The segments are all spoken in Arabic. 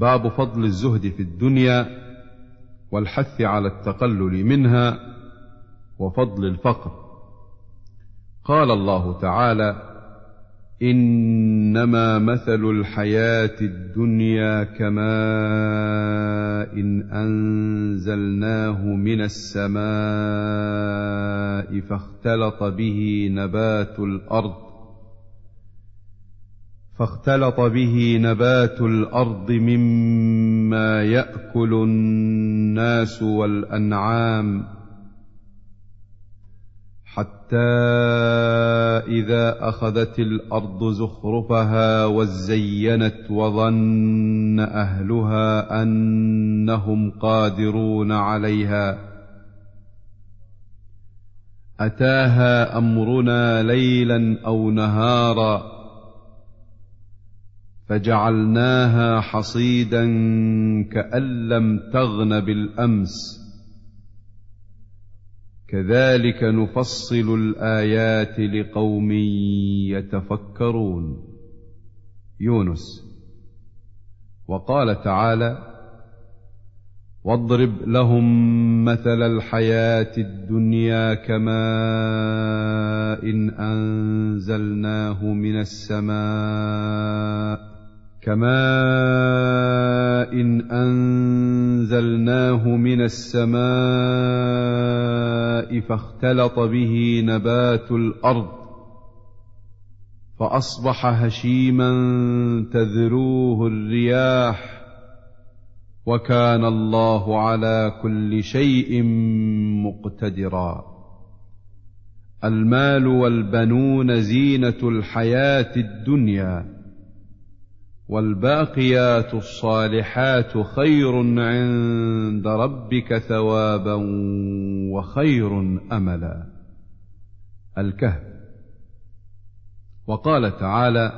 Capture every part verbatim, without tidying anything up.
باب فضل الزهد في الدنيا والحث على التقلل منها وفضل الفقر. قال الله تعالى: إنما مثل الحياة الدنيا كماء إن أنزلناه من السماء فاختلط به نبات الأرض فاختلط به نبات الأرض مما يأكل الناس والأنعام حتى إذا أخذت الأرض زخرفها وزينت وظن أهلها أنهم قادرون عليها أتاها أمرنا ليلا أو نهارا فجعلناها حصيدا كأن لم تغن بالأمس كذلك نفصل الآيات لقوم يتفكرون. يونس. وقال تعالى: واضرب لهم مثل الحياة الدنيا كماء إن أنزلناه من السماء كماء إن أنزلناه من السماء فاختلط به نبات الأرض فأصبح هشيما تذروه الرياح وكان الله على كل شيء مقتدرا. المال والبنون زينة الحياة الدنيا والباقيات الصالحات خير عند ربك ثوابا وخير أملا. الكهف. وقال تعالى: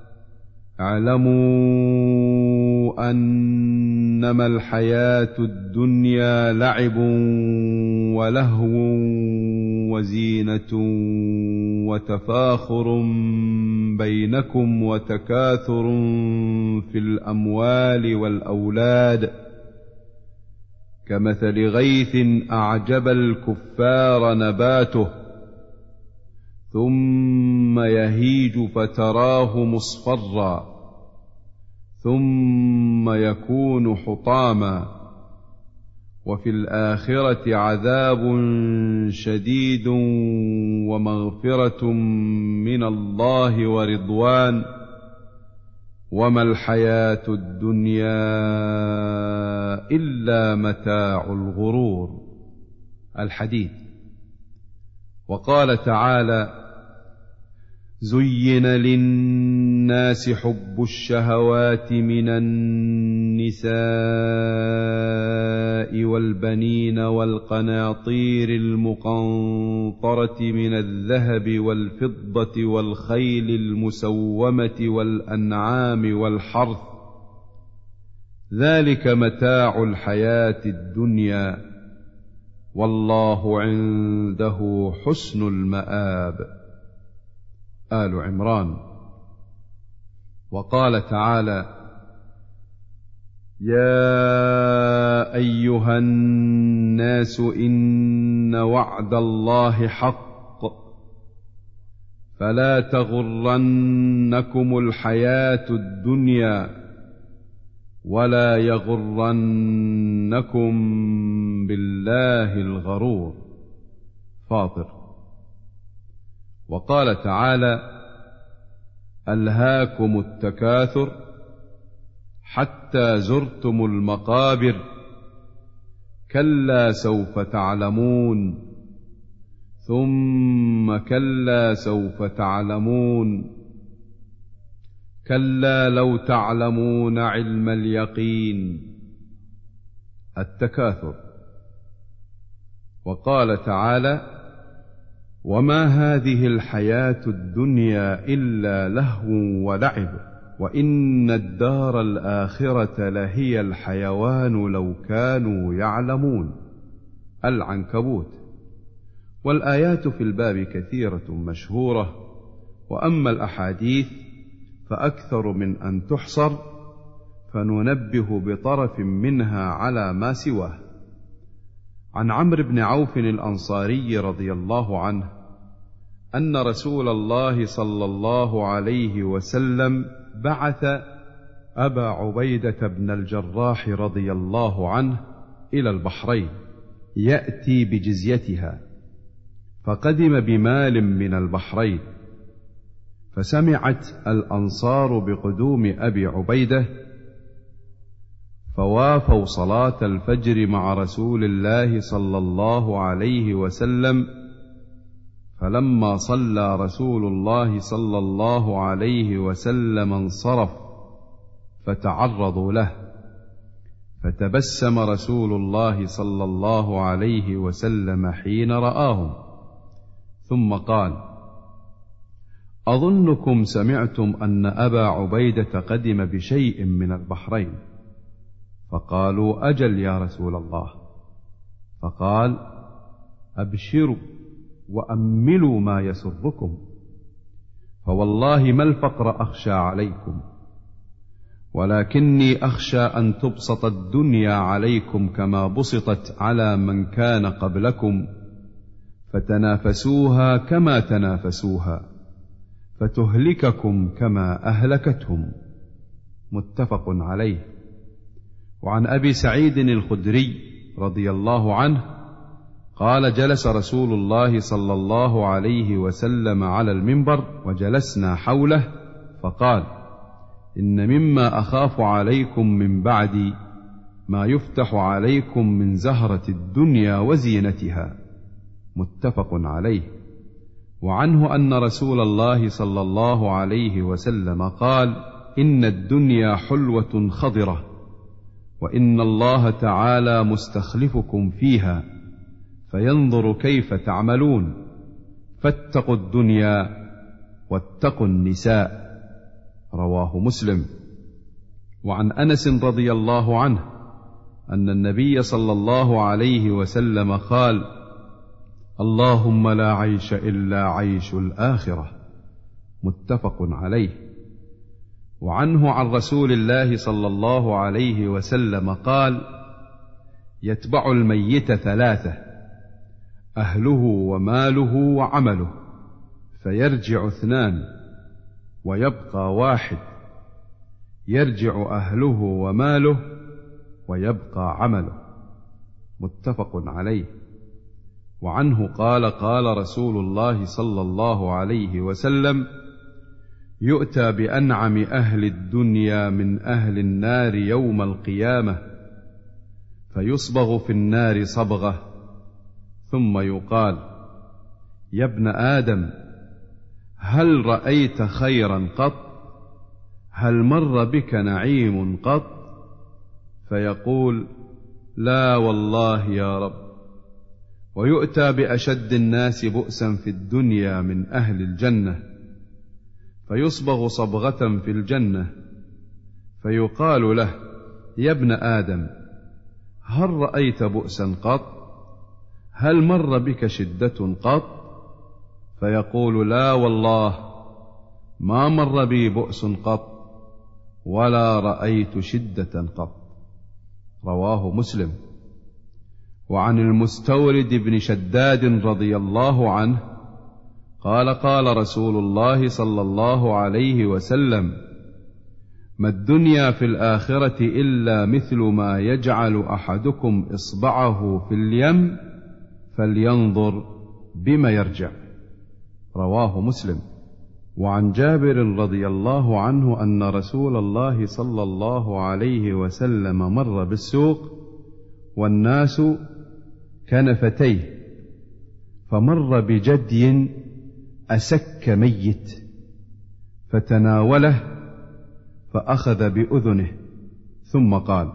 اعلموا أنما الحياة الدنيا لعب ولهو وزينة وتفاخر بينكم وتكاثر في الأموال والأولاد كمثل غيث أعجب الكفار نباته ثم يهيج فتراه مصفرا ثم يكون حطاما وفي الآخرة عذاب شديد ومغفرة من الله ورضوان وما الحياة الدنيا إلا متاع الغرور. الحديد. وقال تعالى: زين للناس حب الشهوات من النساء والبنين والقناطير المقنطرة من الذهب والفضة والخيل المسومة والأنعام والحرث ذلك متاع الحياة الدنيا والله عنده حسن المآب. آل عمران. وقال تعالى: يا أيها الناس إن وعد الله حق فلا تغرنكم الحياة الدنيا ولا يغرنكم بالله الغرور. فاطر. وقال تعالى: ألهاكم التكاثر حتى زرتم المقابر كلا سوف تعلمون ثم كلا سوف تعلمون كلا لو تعلمون علم اليقين. التكاثر. وقال تعالى: وما هذه الحياة الدنيا إلا لهو ولعب وإن الدار الآخرة لهي الحيوان لو كانوا يعلمون. العنكبوت. والآيات في الباب كثيرة مشهورة، وأما الأحاديث فأكثر من أن تحصر، فننبه بطرف منها على ما سواه. عن عمرو بن عوف الأنصاري رضي الله عنه أن رسول الله صلى الله عليه وسلم بعث أبا عبيدة بن الجراح رضي الله عنه إلى البحرين يأتي بجزيتها، فقدم بمال من البحرين، فسمعت الأنصار بقدوم أبي عبيدة فوافوا صلاة الفجر مع رسول الله صلى الله عليه وسلم، فلما صلى رسول الله صلى الله عليه وسلم انصرف فتعرضوا له، فتبسم رسول الله صلى الله عليه وسلم حين رآهم، ثم قال: أظنكم سمعتم أن أبا عبيدة قدم بشيء من البحرين. فقالوا: أجل يا رسول الله. فقال: أبشروا وأملوا ما يسركم، فوالله ما الفقر أخشى عليكم، ولكني أخشى أن تبسط الدنيا عليكم كما بسطت على من كان قبلكم، فتنافسوها كما تنافسوها، فتهلككم كما أهلكتهم. متفق عليه. وعن أبي سعيد الخدري رضي الله عنه قال: جلس رسول الله صلى الله عليه وسلم على المنبر وجلسنا حوله، فقال: إن مما أخاف عليكم من بعدي ما يفتح عليكم من زهرة الدنيا وزينتها. متفق عليه. وعنه أن رسول الله صلى الله عليه وسلم قال: إن الدنيا حلوة خضرة، وإن الله تعالى مستخلفكم فيها فينظر كيف تعملون، فاتقوا الدنيا واتقوا النساء. رواه مسلم. وعن أنس رضي الله عنه أن النبي صلى الله عليه وسلم قال: اللهم لا عيش إلا عيش الآخرة. متفق عليه. وعنه عن رسول الله صلى الله عليه وسلم قال: يتبع الميت ثلاثة: أهله وماله وعمله، فيرجع اثنان ويبقى واحد، يرجع أهله وماله ويبقى عمله. متفق عليه. وعنه قال: قال رسول الله صلى الله عليه وسلم: يؤتى بأنعم أهل الدنيا من أهل النار يوم القيامة، فيصبغ في النار صبغة، ثم يقال: يا ابن آدم، هل رأيت خيرا قط؟ هل مر بك نعيم قط؟ فيقول: لا والله يا رب. ويؤتى بأشد الناس بؤسا في الدنيا من أهل الجنة، فيصبغ صبغة في الجنة، فيقال له: يا ابن آدم، هل رأيت بؤسا قط؟ هل مر بك شدة قط؟ فيقول: لا والله، ما مر بي بؤس قط، ولا رأيت شدة قط. رواه مسلم. وعن المستورد بن شداد رضي الله عنه قال: قال رسول الله صلى الله عليه وسلم: ما الدنيا في الآخرة إلا مثل ما يجعل أحدكم إصبعه في اليم فلينظر بما يرجع. رواه مسلم. وعن جابر رضي الله عنه أن رسول الله صلى الله عليه وسلم مر بالسوق والناس كنفتيه، فمر بجدي أسك ميت، فتناوله فأخذ بأذنه، ثم قال: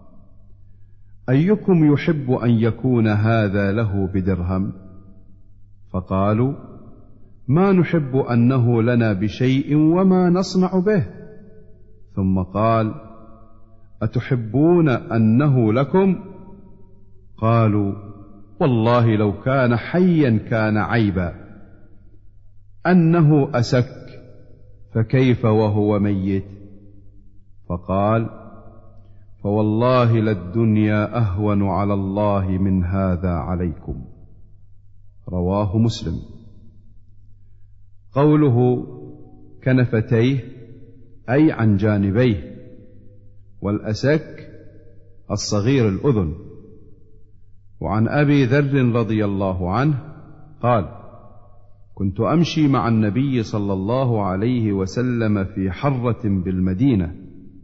أيكم يحب أن يكون هذا له بدرهم؟ فقالوا: ما نحب أنه لنا بشيء وما نصنع به. ثم قال: أتحبون أنه لكم؟ قالوا: والله لو كان حيا كان عيبا، أنه أسك، فكيف وهو ميت؟ فقال: فوالله للدنيا أهون على الله من هذا عليكم. رواه مسلم. قوله كنفتيه أي عن جانبيه، والأسك الصغير الأذن. وعن أبي ذر رضي الله عنه قال: كنت أمشي مع النبي صلى الله عليه وسلم في حرة بالمدينة،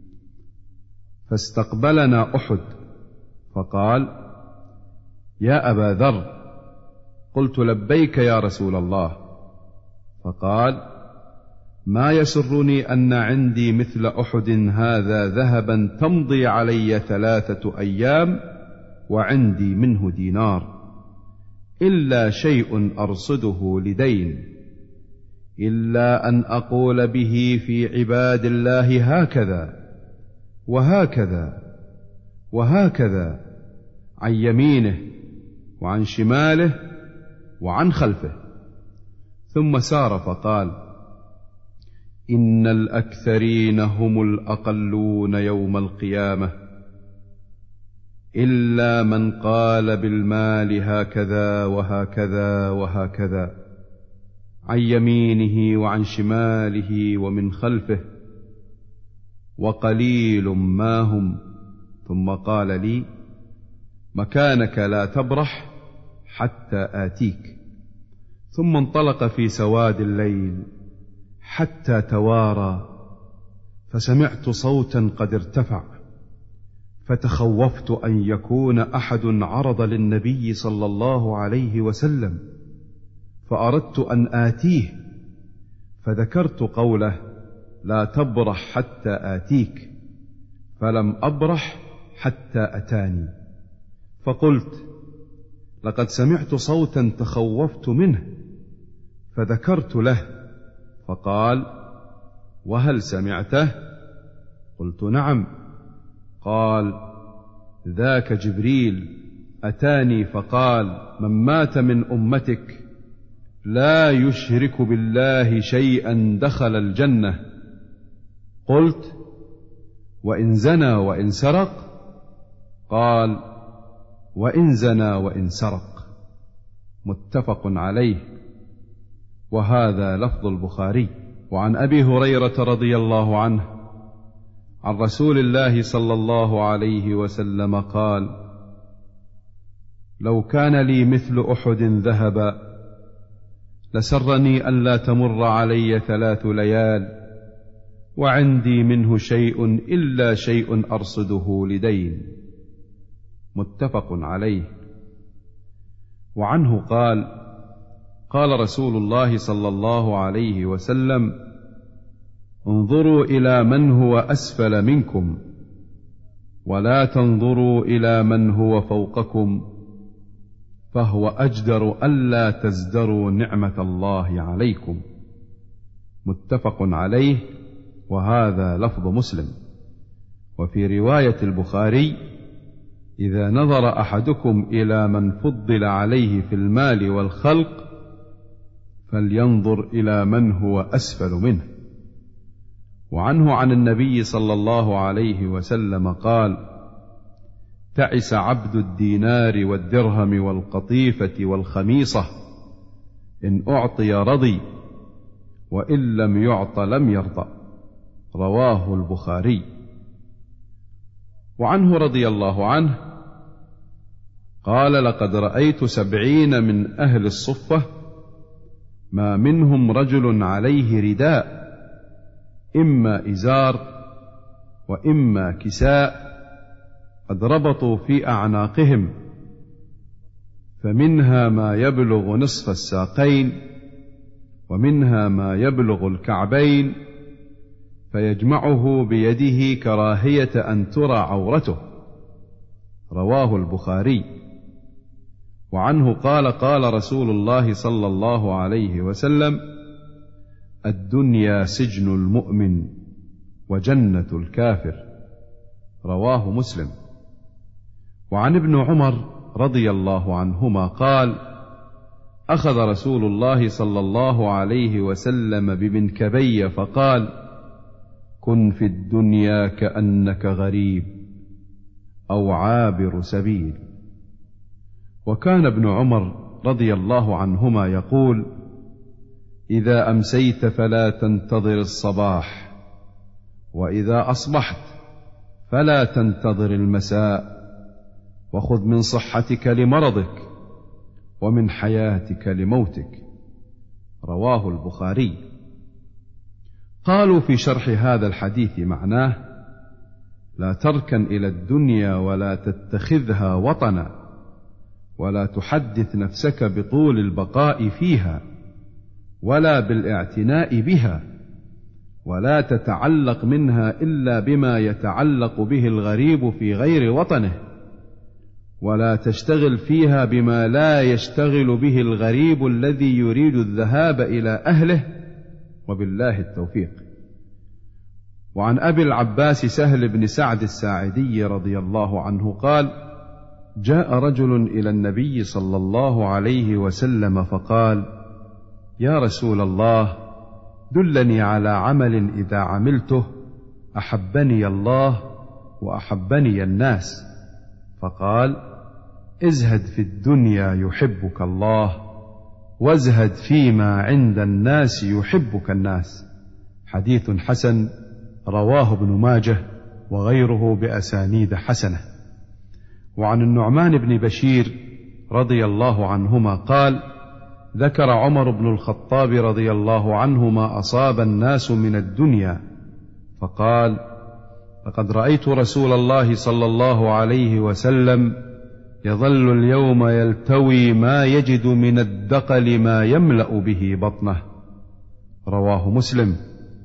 فاستقبلنا أحد، فقال: يا أبا ذر. قلت: لبيك يا رسول الله. فقال: ما يسرني أن عندي مثل أحد هذا ذهبا تمضي علي ثلاثة أيام وعندي منه دينار، إلا شيء أرصده لدين، إلا أن أقول به في عباد الله هكذا وهكذا وهكذا، عن يمينه وعن شماله وعن خلفه. ثم سار فقال: إن الأكثرين هم الأقلون يوم القيامة، إلا من قال بالمال هكذا وهكذا وهكذا، عن يمينه وعن شماله ومن خلفه، وقليل ما هم. ثم قال لي: مكانك لا تبرح حتى آتيك. ثم انطلق في سواد الليل حتى توارى، فسمعت صوتا قد ارتفع، فتخوفت أن يكون أحد عرض للنبي صلى الله عليه وسلم، فأردت أن آتيه، فذكرت قوله: لا تبرح حتى آتيك، فلم أبرح حتى أتاني. فقلت: لقد سمعت صوتا تخوفت منه، فذكرت له، فقال: وهل سمعته؟ قلت: نعم. قال: ذاك جبريل أتاني فقال: من مات من أمتك لا يشرك بالله شيئا دخل الجنة. قلت: وإن زنى وإن سرق؟ قال: وإن زنى وإن سرق. متفق عليه، وهذا لفظ البخاري. وعن أبي هريرة رضي الله عنه عن رسول الله صلى الله عليه وسلم قال: لو كان لي مثل أحد ذهبا لسرني ألا تمر علي ثلاث ليال وعندي منه شيء إلا شيء أرصده لدين. متفق عليه. وعنه قال: قال رسول الله صلى الله عليه وسلم: انظروا إلى من هو أسفل منكم، ولا تنظروا إلى من هو فوقكم، فهو أجدر ألا تزدروا نعمة الله عليكم. متفق عليه، وهذا لفظ مسلم. وفي رواية البخاري: إذا نظر أحدكم إلى من فضل عليه في المال والخلق فلينظر إلى من هو أسفل منه. وعنه عن النبي صلى الله عليه وسلم قال: تعس عبد الدينار والدرهم والقطيفة والخميصة، إن أعطي رضي، وإن لم يعط لم يرضى. رواه البخاري. وعنه رضي الله عنه قال: لقد رأيت سبعين من أهل الصفة ما منهم رجل عليه رداء، إما إزار وإما كساء، قد ربطوا في أعناقهم، فمنها ما يبلغ نصف الساقين، ومنها ما يبلغ الكعبين، فيجمعه بيده كراهية أن ترى عورته. رواه البخاري. وعنه قال: قال رسول الله صلى الله عليه وسلم: الدنيا سجن المؤمن وجنة الكافر. رواه مسلم. وعن ابن عمر رضي الله عنهما قال: أخذ رسول الله صلى الله عليه وسلم بمنكبي فقال: كن في الدنيا كأنك غريب، أو عابر سبيل. وكان ابن عمر رضي الله عنهما يقول: إذا أمسيت فلا تنتظر الصباح، وإذا أصبحت فلا تنتظر المساء، وخذ من صحتك لمرضك ومن حياتك لموتك. رواه البخاري. قالوا في شرح هذا الحديث معناه: لا تركن إلى الدنيا ولا تتخذها وطنا، ولا تحدث نفسك بطول البقاء فيها ولا بالاعتناء بها، ولا تتعلق منها إلا بما يتعلق به الغريب في غير وطنه، ولا تشتغل فيها بما لا يشتغل به الغريب الذي يريد الذهاب إلى أهله، وبالله التوفيق. وعن أبي العباس سهل بن سعد الساعدي رضي الله عنه قال: جاء رجل إلى النبي صلى الله عليه وسلم فقال: يا رسول الله، دلني على عمل إذا عملته أحبني الله وأحبني الناس. فقال: ازهد في الدنيا يحبك الله، وازهد فيما عند الناس يحبك الناس. حديث حسن، رواه ابن ماجه وغيره بأسانيد حسنة. وعن النعمان بن بشير رضي الله عنهما قال: ذكر عمر بن الخطاب رضي الله عنه ما أصاب الناس من الدنيا، فقال: لقد رأيت رسول الله صلى الله عليه وسلم يظل اليوم يلتوي ما يجد من الدقل ما يملأ به بطنه. رواه مسلم.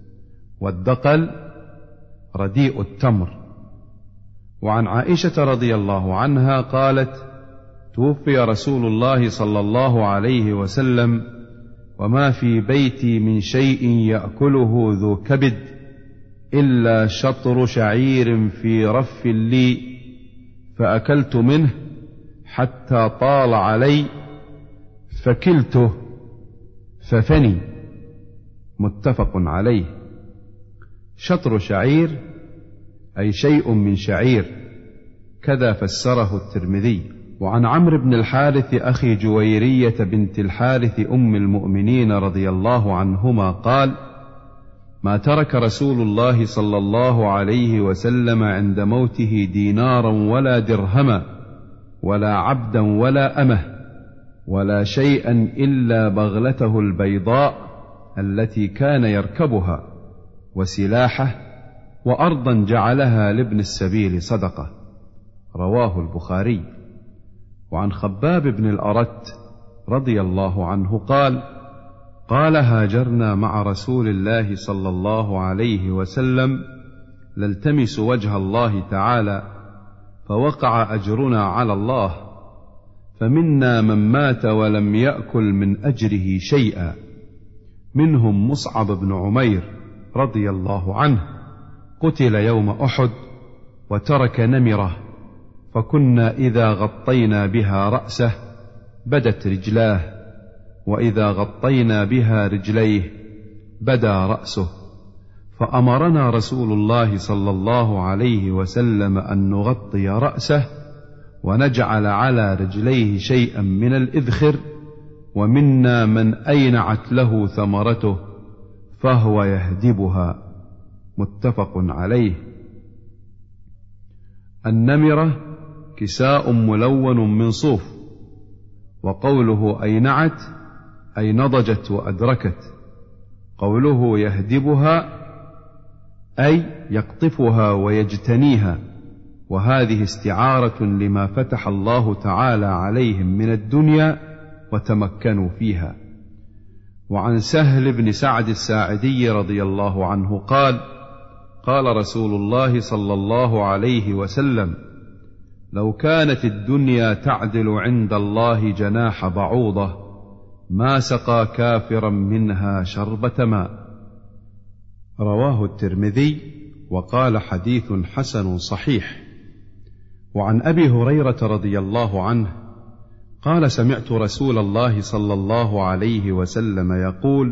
والدقل رديء التمر. وعن عائشة رضي الله عنها قالت: توفي رسول الله صلى الله عليه وسلم وما في بيتي من شيء يأكله ذو كبد إلا شطر شعير في رف لي، فأكلت منه حتى طال علي فكلته ففني. متفق عليه. شطر شعير أي شيء من شعير، كذا فسره الترمذي. وعن عمرو بن الحارث أخي جويرية بنت الحارث أم المؤمنين رضي الله عنهما قال: ما ترك رسول الله صلى الله عليه وسلم عند موته دينارا ولا درهما ولا عبدا ولا أمه ولا شيئا إلا بغلته البيضاء التي كان يركبها، وسلاحه، وأرضا جعلها لابن السبيل صدقة. رواه البخاري. وعن خباب بن الأرت رضي الله عنه قال: قال: هاجرنا مع رسول الله صلى الله عليه وسلم نلتمس وجه الله تعالى، فوقع أجرنا على الله، فمنا من مات ولم يأكل من أجره شيئا، منهم مصعب بن عمير رضي الله عنه، قتل يوم أحد وترك نمرة، فكنا إذا غطينا بها رأسه بدت رجلاه، وإذا غطينا بها رجليه بدا رأسه، فأمرنا رسول الله صلى الله عليه وسلم أن نغطي رأسه ونجعل على رجليه شيئا من الإذخر، ومنا من أينعت له ثمرته فهو يهدبها. متفق عليه. النمرة كساء ملون من صوف، وقوله أينعت أي نضجت وأدركت، قوله يهدبها أي يقطفها ويجتنيها، وهذه استعارة لما فتح الله تعالى عليهم من الدنيا وتمكنوا فيها. وعن سهل بن سعد الساعدي رضي الله عنه قال: قال رسول الله صلى الله عليه وسلم: لو كانت الدنيا تعدل عند الله جناح بعوضة ما سقى كافرا منها شربة ماء. رواه الترمذي وقال: حديث حسن صحيح. وعن أبي هريرة رضي الله عنه قال: سمعت رسول الله صلى الله عليه وسلم يقول: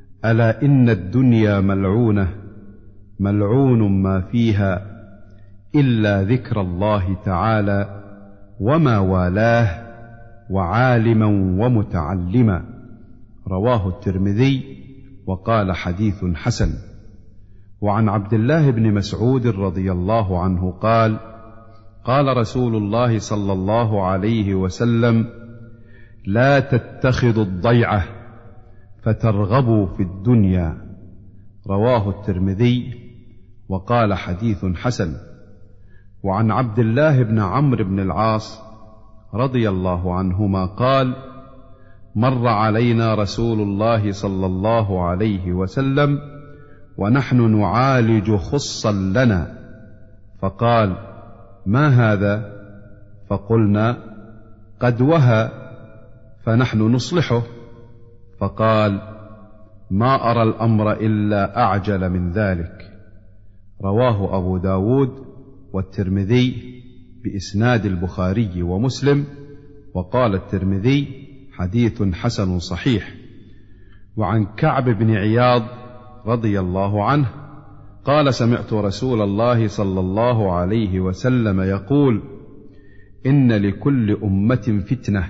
ألا إن الدنيا ملعونة، ملعون ما فيها، إلا ذكر الله تعالى وما والاه وعالما ومتعلما. رواه الترمذي وقال حديث حسن. وعن عبد الله بن مسعود رضي الله عنه قال: قال رسول الله صلى الله عليه وسلم: لا تتخذوا الضيعة فترغبوا في الدنيا. رواه الترمذي وقال حديث حسن. وعن عبد الله بن عمرو بن العاص رضي الله عنهما قال: مر علينا رسول الله صلى الله عليه وسلم ونحن نعالج خصا لنا، فقال: ما هذا؟ فقلنا: قد وهى فنحن نصلحه. فقال: ما أرى الأمر إلا أعجل من ذلك. رواه أبو داود والترمذي بإسناد البخاري ومسلم، وقال الترمذي: حديث حسن صحيح. وعن كعب بن عياض رضي الله عنه قال: سمعت رسول الله صلى الله عليه وسلم يقول: إن لكل أمة فتنة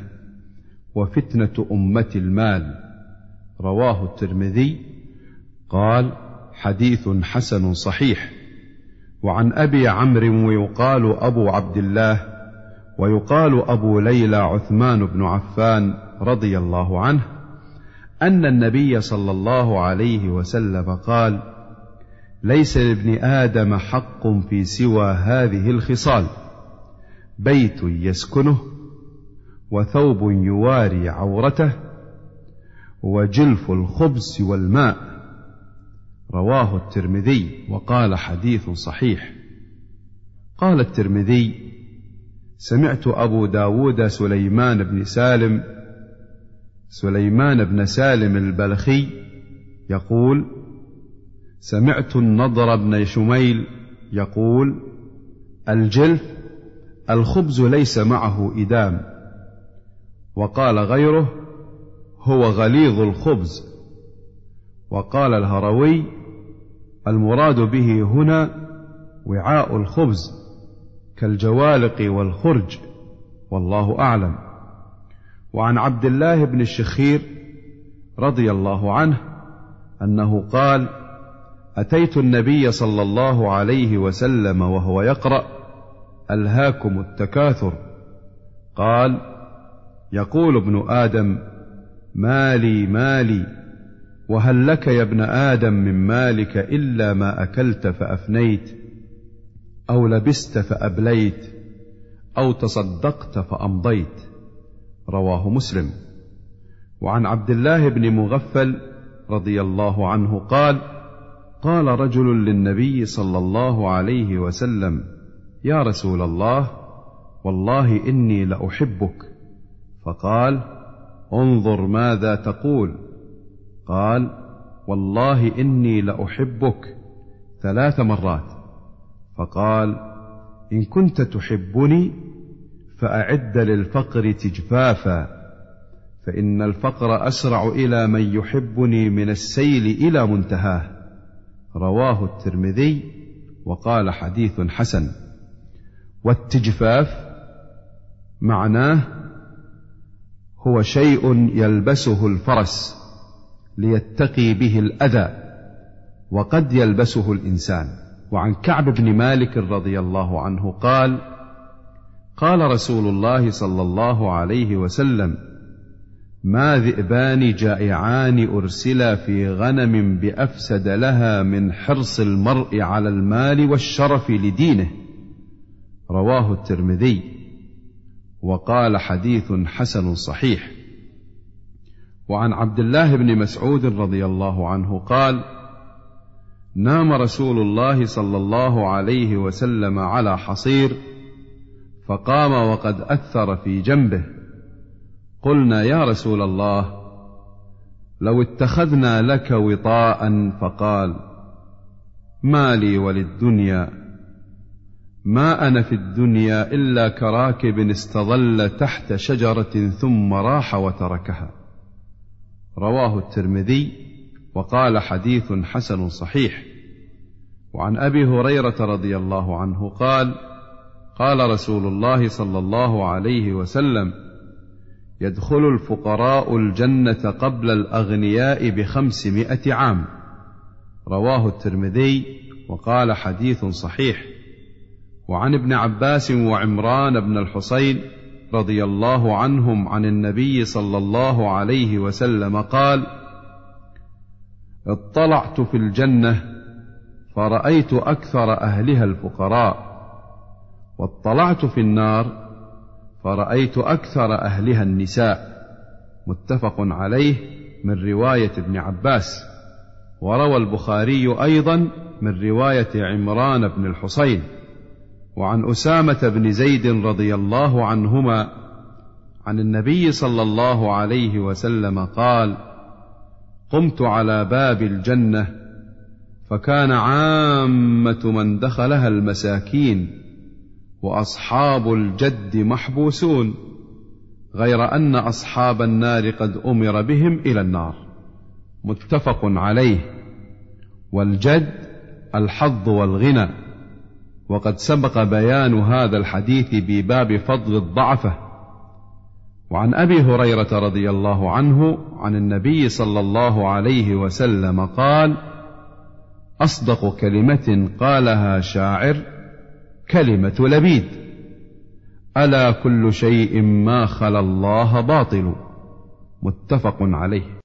وفتنة أمة المال. رواه الترمذي. قال: حديث حسن صحيح. وعن أبي عمرو ويقال أبو عبد الله ويقال أبو ليلى عثمان بن عفان رضي الله عنه أن النبي صلى الله عليه وسلم قال: ليس لابن آدم حق في سوى هذه الخصال: بيت يسكنه، وثوب يواري عورته، وجلف الخبز والماء. رواه الترمذي وقال حديث صحيح. قال الترمذي: سمعت أبو داود سليمان بن سالم سليمان بن سالم البلخي يقول: سمعت النضر بن شميل يقول: الجلف الخبز ليس معه إدام. وقال غيره: هو غليظ الخبز. وقال الهروي: المراد به هنا وعاء الخبز كالجوالق والخرج، والله أعلم. وعن عبد الله بن الشخير رضي الله عنه أنه قال: أتيت النبي صلى الله عليه وسلم وهو يقرأ: ألهاكم التكاثر. قال: يقول ابن آدم: مالي مالي، وهل لك يا ابن آدم من مالك إلا ما أكلت فأفنيت، أو لبست فأبليت، أو تصدقت فأمضيت. رواه مسلم. وعن عبد الله بن مغفل رضي الله عنه قال: قال رجل للنبي صلى الله عليه وسلم: يا رسول الله، والله إني لأحبك. فقال: انظر ماذا تقول. قال: والله إني لأحبك ثلاث مرات. فقال: إن كنت تحبني فأعد للفقر تجفافا، فإن الفقر أسرع إلى من يحبني من السيل إلى منتهاه. رواه الترمذي وقال حديث حسن. والتجفاف معناه هو شيء يلبسه الفرس ليتقي به الأذى، وقد يلبسه الإنسان. وعن كعب بن مالك رضي الله عنه قال: قال رسول الله صلى الله عليه وسلم: ما ذئبان جائعان أرسلا في غنم بأفسد لها من حرص المرء على المال والشرف لدينه. رواه الترمذي وقال حديث حسن صحيح. وعن عبد الله بن مسعود رضي الله عنه قال: نام رسول الله صلى الله عليه وسلم على حصير، فقام وقد أثر في جنبه. قلنا: يا رسول الله، لو اتخذنا لك وطاء. فقال: ما لي وللدنيا، ما أنا في الدنيا إلا كراكب استظل تحت شجرة ثم راح وتركها. رواه الترمذي وقال حديث حسن صحيح. وعن أبي هريرة رضي الله عنه قال: قال رسول الله صلى الله عليه وسلم: يدخل الفقراء الجنة قبل الأغنياء بخمسمائة عام. رواه الترمذي وقال حديث صحيح. وعن ابن عباس وعمران بن الحصين رضي الله عنهم عن النبي صلى الله عليه وسلم قال: اطلعت في الجنة فرأيت أكثر أهلها الفقراء، واطلعت في النار فرأيت أكثر أهلها النساء. متفق عليه من رواية ابن عباس. وروى البخاري أيضا من رواية عمران بن الحصين. وعن أسامة بن زيد رضي الله عنهما عن النبي صلى الله عليه وسلم قال: قمت على باب الجنة فكان عامة من دخلها المساكين، وأصحاب الجد محبوسون، غير أن أصحاب النار قد أمر بهم إلى النار. متفق عليه. والجد الحظ والغنى، وقد سبق بيان هذا الحديث بباب فضل الضعفة. وعن أبي هريرة رضي الله عنه عن النبي صلى الله عليه وسلم قال: أصدق كلمة قالها شاعر كلمة لبيد: ألا كل شيء ما خلا الله باطل. متفق عليه.